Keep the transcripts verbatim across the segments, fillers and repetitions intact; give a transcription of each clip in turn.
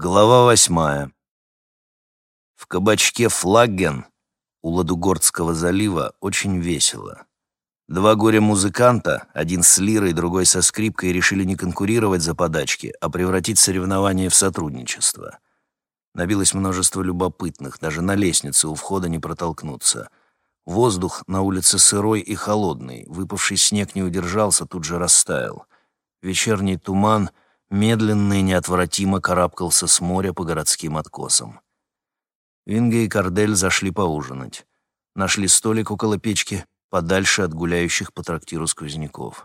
Глава восьмая. В кабачке «Флагген» у Ладугордского залива очень весело. Два горе-музыканта, один с лирой, другой со скрипкой, решили не конкурировать за подачки, а превратить соревнование в сотрудничество. Набилось множество любопытных, даже на лестнице у входа не протолкнуться. Воздух на улице сырой и холодный, выпавший снег не удержался, тут же растаял. Вечерний туман медленно и неотвратимо карабкался с моря по городским откосам. Винге и Кардель зашли поужинать. Нашли столик около печки, подальше от гуляющих по трактиру сквозняков.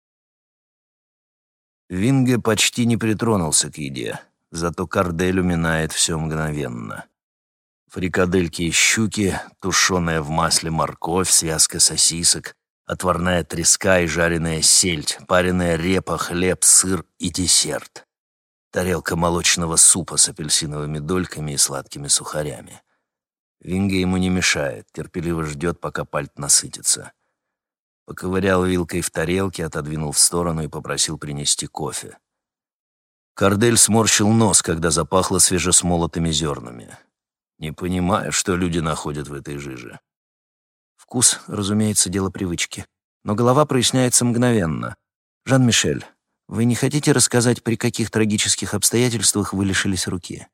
Винге почти не притронулся к еде, зато Кардель уминает все мгновенно. Фрикадельки и щуки, тушеная в масле морковь, связка сосисок, отварная треска и жареная сельдь, пареная репа, хлеб, сыр и десерт. Тарелка молочного супа с апельсиновыми дольками и сладкими сухарями. Винге ему не мешает, терпеливо ждет, пока пальт насытится. Поковырял вилкой в тарелке, отодвинул в сторону и попросил принести кофе. Кардель сморщил нос, когда запахло свежесмолотыми зернами. Не понимаю, что люди находят в этой жиже. Вкус, разумеется, дело привычки. Но голова проясняется мгновенно. Жан-Мишель, вы не хотите рассказать, при каких трагических обстоятельствах вы лишились руки?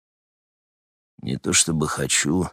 Не то чтобы хочу.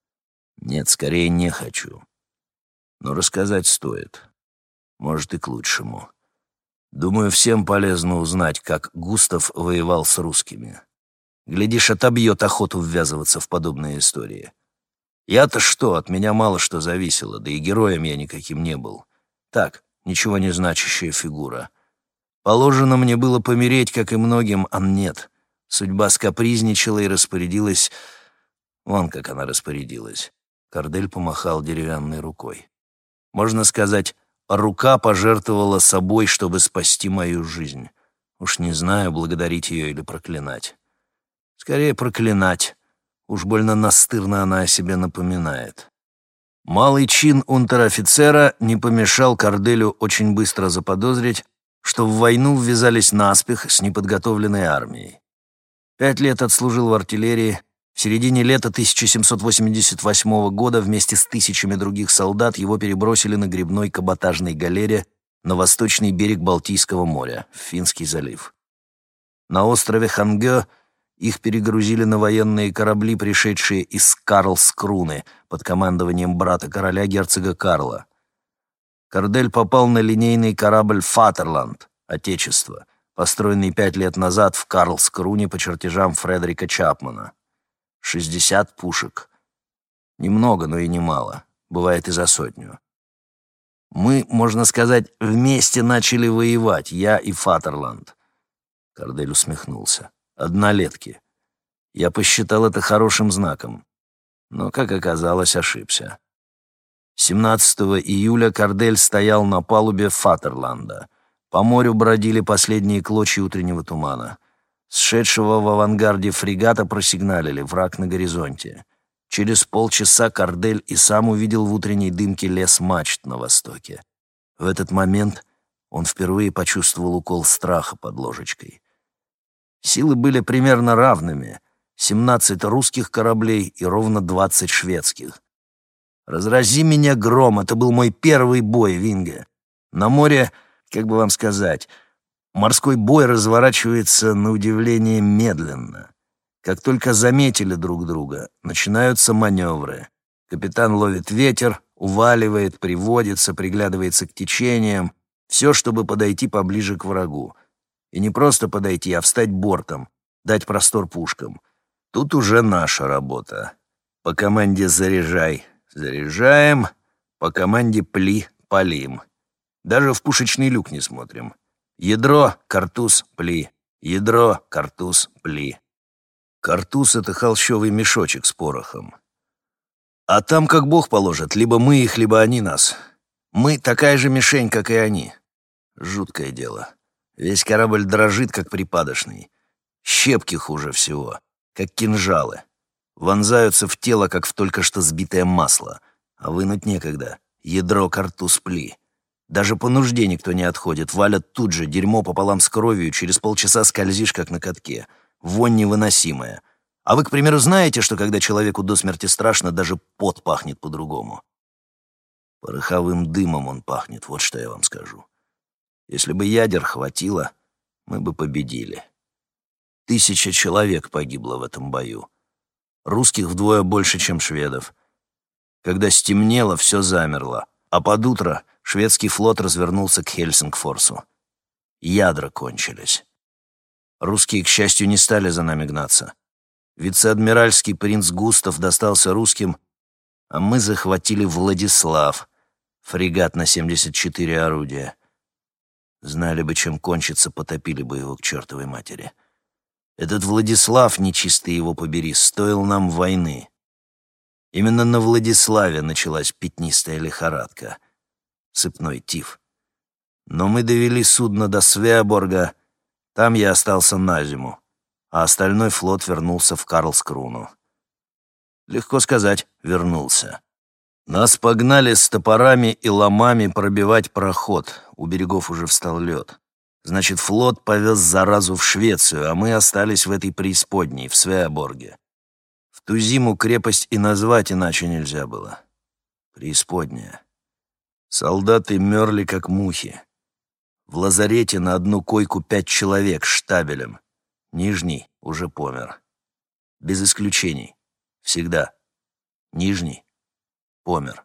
Нет, скорее не хочу. Но рассказать стоит. Может, и к лучшему. Думаю, всем полезно узнать, как Густав воевал с русскими. Глядишь, отобьет охоту ввязываться в подобные истории. Я-то что, от меня мало что зависело, да и героем я никаким не был. Так, ничего не значащая фигура. Положено мне было помереть, как и многим, а нет. Судьба скапризничала и распорядилась... Вон как она распорядилась. Кардель помахал деревянной рукой. Можно сказать, рука пожертвовала собой, чтобы спасти мою жизнь. Уж не знаю, благодарить ее или проклинать. Скорее проклинать. Уж больно настырно она о себе напоминает. Малый чин унтер-офицера не помешал Карделю очень быстро заподозрить, что в войну ввязались наспех с неподготовленной армией. Пять лет отслужил в артиллерии. В середине лета тысяча семьсот восемьдесят восьмого года вместе с тысячами других солдат его перебросили на гребной каботажной галере на восточный берег Балтийского моря, в Финский залив. На острове Хангё их перегрузили на военные корабли, пришедшие из Карлскруны под командованием брата короля герцога Карла. Кардель попал на линейный корабль «Фатерланд» — «Отечество», построенный пять лет назад в Карлскруне по чертежам Фредерика Чапмана. шестьдесят пушек. Немного, но и немало. Бывает и за сотню. Мы, можно сказать, вместе начали воевать, я и Фатерланд. Кардель усмехнулся. Однолетки. Я посчитал это хорошим знаком. Но, как оказалось, ошибся. семнадцатого июля Кардель стоял на палубе Фатерланда. По морю бродили последние клочья утреннего тумана. С шедшего в авангарде фрегата просигналили: враг на горизонте. Через полчаса Кардель и сам увидел в утренней дымке лес мачт на востоке. В этот момент он впервые почувствовал укол страха под ложечкой. Силы были примерно равными — семнадцать русских кораблей и ровно двадцать шведских. Разрази меня гром, это был мой первый бой, Винге. На море, как бы вам сказать, морской бой разворачивается на удивление медленно. Как только заметили друг друга, начинаются маневры. Капитан ловит ветер, уваливает, приводится, приглядывается к течениям. Все, чтобы подойти поближе к врагу. И не просто подойти, а встать бортом, дать простор пушкам. Тут уже наша работа. По команде «заряжай» — заряжаем, по команде «пли» — палим. Даже в пушечный люк не смотрим. Ядро, картуз, пли. Ядро, картуз, пли. Картуз — это холщовый мешочек с порохом. А там как Бог положит, либо мы их, либо они нас. Мы такая же мишень, как и они. Жуткое дело. Весь корабль дрожит, как припадочный. Щепки хуже всего, как кинжалы. Вонзаются в тело, как в только что сбитое масло. А вынуть некогда. Ядро, картуз, пли. Даже по нужде никто не отходит. Валят тут же, дерьмо пополам с кровью, через полчаса скользишь, как на катке. вонь невыносимая. А вы, к примеру, знаете, что когда человеку до смерти страшно, даже пот пахнет по-другому? Пороховым дымом он пахнет, вот что я вам скажу. Если бы ядер хватило, мы бы победили. Тысяча человек погибло в этом бою. Русских вдвое больше, чем шведов. Когда стемнело, все замерло, а под утро шведский флот развернулся к Хельсингфорсу. Ядра кончились. Русские, к счастью, не стали за нами гнаться. Вице-адмиральский принц Густав достался русским, а мы захватили Владислав, фрегат на семьдесят четыре орудия. Знали бы, чем кончится, потопили бы его к чертовой матери. Этот Владислав, нечистый его побери, стоил нам войны. Именно на Владиславе началась пятнистая лихорадка, сыпной тиф. Но мы довели судно до Свеаборга, там я остался на зиму, а остальной флот вернулся в Карлскруну. Легко сказать, вернулся. Нас погнали с топорами и ломами пробивать проход, у берегов уже встал лед. Значит, флот повез заразу в Швецию, а мы остались в этой преисподней, в Свеаборге. В ту зиму крепость и назвать иначе нельзя было. Преисподняя. Солдаты мерли, как мухи. В лазарете на одну койку пять человек штабелем. Нижний уже помер. Без исключений. Всегда. Нижний помер.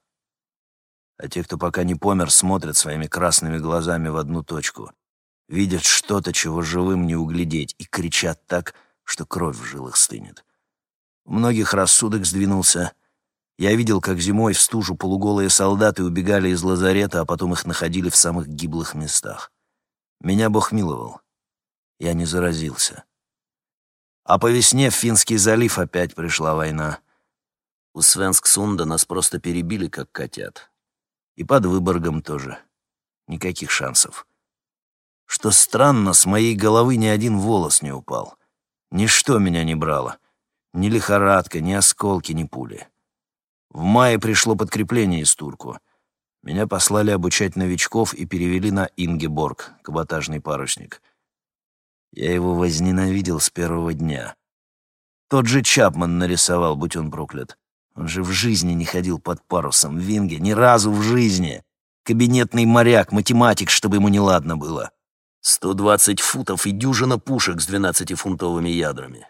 А те, кто пока не помер, смотрят своими красными глазами в одну точку. Видят что-то, чего живым не углядеть, и кричат так, что кровь в жилах стынет. У многих рассудок сдвинулся. Я видел, как зимой в стужу полуголые солдаты убегали из лазарета, а потом их находили в самых гиблых местах. Меня Бог миловал. Я не заразился. А по весне в Финский залив опять пришла война. У Свенсксунда нас просто перебили, как котят. И под Выборгом тоже. Никаких шансов. Что странно, с моей головы ни один волос не упал. Ничто меня не брало. Ни лихорадка, ни осколки, ни пули. В мае пришло подкрепление из Турку. Меня послали обучать новичков и перевели на Ингеборг, каботажный парусник. Я его возненавидел с первого дня. Тот же Чапман нарисовал, будь он проклят. Он же в жизни не ходил под парусом в Винге, ни разу в жизни. Кабинетный моряк, математик, чтобы ему неладно было. Сто двадцать футов и дюжина пушек с двенадцатифунтовыми ядрами.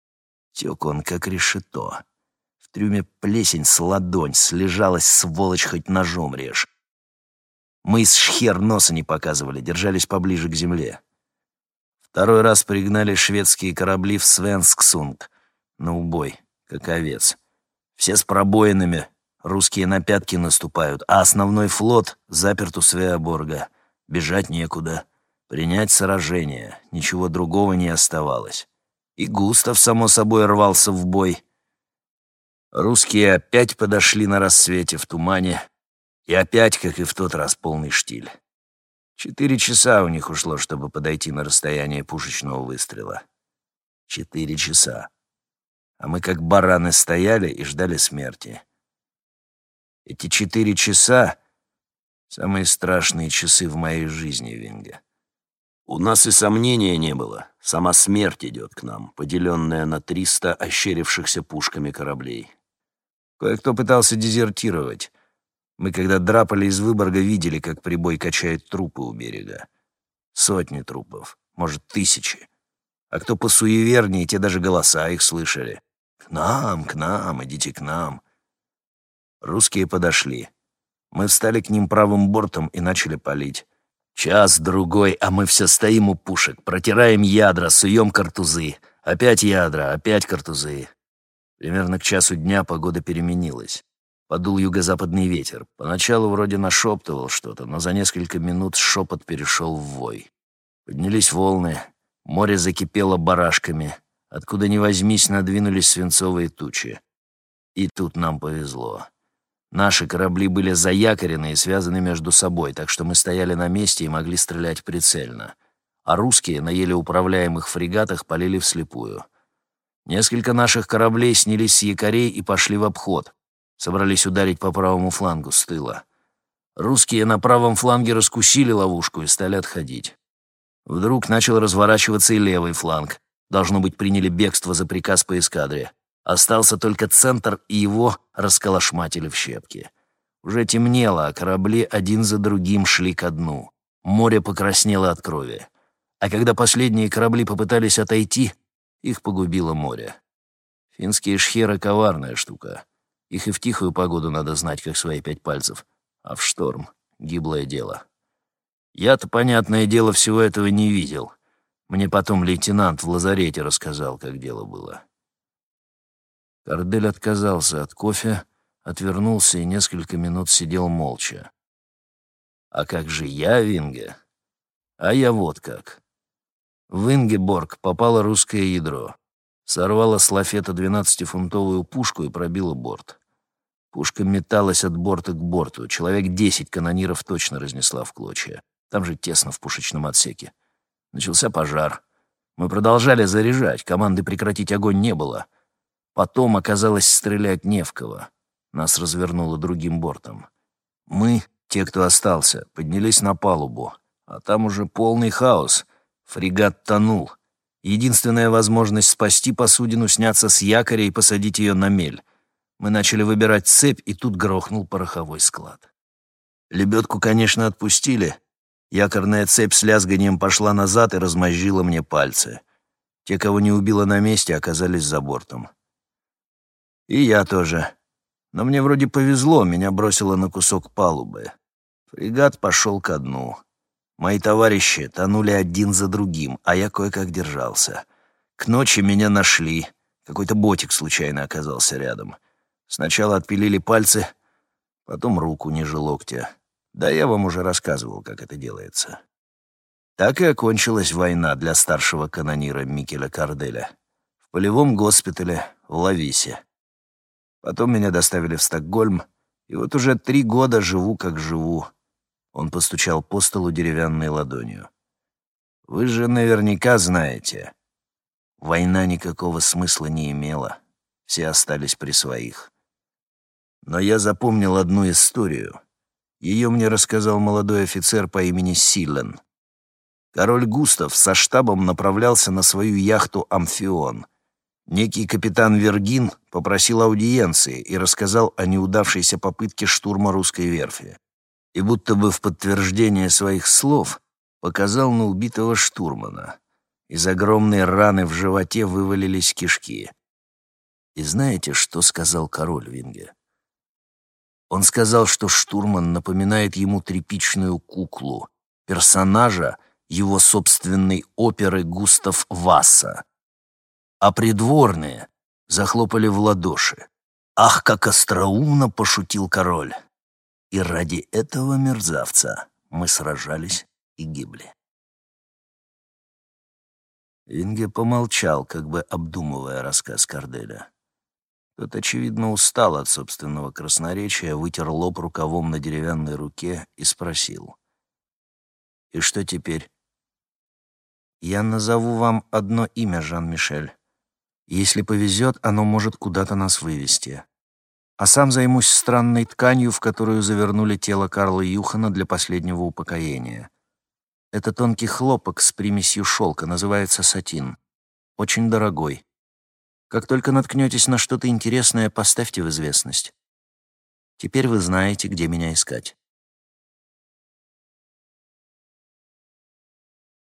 Тек он, как решето. В трюме плесень с ладонь, слежалась, сволочь, хоть ножом режь. Мы из шхер носа не показывали, держались поближе к земле. Второй раз пригнали шведские корабли в Свенсксунд на убой, как овец. Все с пробоинами, русские на пятки наступают, а основной флот заперт у Свеаборга. Бежать некуда, принять сражение, ничего другого не оставалось. И Густав, само собой, рвался в бой. Русские опять подошли на рассвете в тумане, и опять, как и в тот раз, полный штиль. Четыре часа у них ушло, чтобы подойти на расстояние пушечного выстрела. Четыре часа. А мы как бараны стояли и ждали смерти. Эти четыре часа — самые страшные часы в моей жизни, Винге. У нас и сомнения не было. Сама смерть идет к нам, поделенная на триста ощерившихся пушками кораблей. Кое-кто пытался дезертировать. Мы, когда драпали из Выборга, видели, как прибой качает трупы у берега. Сотни трупов, может, тысячи. А кто посуевернее, те даже голоса их слышали. «К нам, к нам, идите к нам». Русские подошли. Мы встали к ним правым бортом и начали палить. Час-другой, а мы все стоим у пушек, протираем ядра, суем картузы. Опять ядра, опять картузы. Примерно к часу дня погода переменилась. Подул юго-западный ветер. Поначалу вроде нашептывал что-то, но за несколько минут шепот перешел в вой. Поднялись волны, море закипело барашками. Откуда ни возьмись, надвинулись свинцовые тучи. И тут нам повезло. Наши корабли были заякорены и связаны между собой, так что мы стояли на месте и могли стрелять прицельно. А русские на еле управляемых фрегатах палили вслепую. Несколько наших кораблей снялись с якорей и пошли в обход. Собрались ударить по правому флангу с тыла. Русские на правом фланге раскусили ловушку и стали отходить. Вдруг начал разворачиваться и левый фланг. Должно быть, приняли бегство за приказ по эскадре. Остался только центр, и его расколошматили в щепки. Уже темнело, а корабли один за другим шли ко дну. Море покраснело от крови. А когда последние корабли попытались отойти, их погубило море. Финские шхеры — коварная штука. Их и в тихую погоду надо знать, как свои пять пальцев. А в шторм — гиблое дело. Я-то, понятное дело, всего этого не видел. Мне потом лейтенант в лазарете рассказал, как дело было. Кардель отказался от кофе, отвернулся и несколько минут сидел молча. А как же я, Винге? А я вот как. В Ингеборг попало русское ядро. Сорвало с лафета двенадцатифунтовую пушку и пробило борт. Пушка металась от борта к борту. Человек десять канониров точно разнесла в клочья. Там же тесно в пушечном отсеке. Начался пожар. Мы продолжали заряжать. Команды прекратить огонь не было. Потом оказалось стрелять не в кого. Нас развернуло другим бортом. Мы, те, кто остался, поднялись на палубу. А там уже полный хаос. Фрегат тонул. Единственная возможность спасти посудину — сняться с якоря и посадить ее на мель. Мы начали выбирать цепь, и тут грохнул пороховой склад. Лебедку, конечно, отпустили. Якорная цепь с лязганием пошла назад и размозжила мне пальцы. Те, кого не убило на месте, оказались за бортом. И я тоже. Но мне вроде повезло, меня бросило на кусок палубы. Фрегат пошел ко дну. Мои товарищи тонули один за другим, а я кое-как держался. К ночи меня нашли. Какой-то ботик случайно оказался рядом. Сначала отпилили пальцы, потом руку ниже локтя. Да я вам уже рассказывал, как это делается. Так и окончилась война для старшего канонира Микеля Карделя. В полевом госпитале в Лависе. Потом меня доставили в Стокгольм, и вот уже три года живу, как живу. Он постучал по столу деревянной ладонью. Вы же наверняка знаете, война никакого смысла не имела. Все остались при своих. Но я запомнил одну историю. Ее мне рассказал молодой офицер по имени Силен. Король Густав со штабом направлялся на свою яхту «Амфион». Некий капитан Вергин попросил аудиенции и рассказал о неудавшейся попытке штурма русской верфи. И будто бы в подтверждение своих слов показал на убитого штурмана. Из огромной раны в животе вывалились кишки. И знаете, что сказал король Винге? Он сказал, что штурман напоминает ему тряпичную куклу, персонажа его собственной оперы Густав Васса. А придворные захлопали в ладоши. Ах, как остроумно пошутил король! И ради этого мерзавца мы сражались и гибли. Винге помолчал, как бы обдумывая рассказ Карделя. Тот, очевидно, устал от собственного красноречия, вытер лоб рукавом на деревянной руке и спросил. «И что теперь?» «Я назову вам одно имя, Жан-Мишель. Если повезет, оно может куда-то нас вывести. А сам займусь странной тканью, в которую завернули тело Карла Юхана для последнего упокоения. Это тонкий хлопок с примесью шелка, называется сатин. Очень дорогой. Как только наткнетесь на что-то интересное, поставьте в известность. Теперь вы знаете, где меня искать».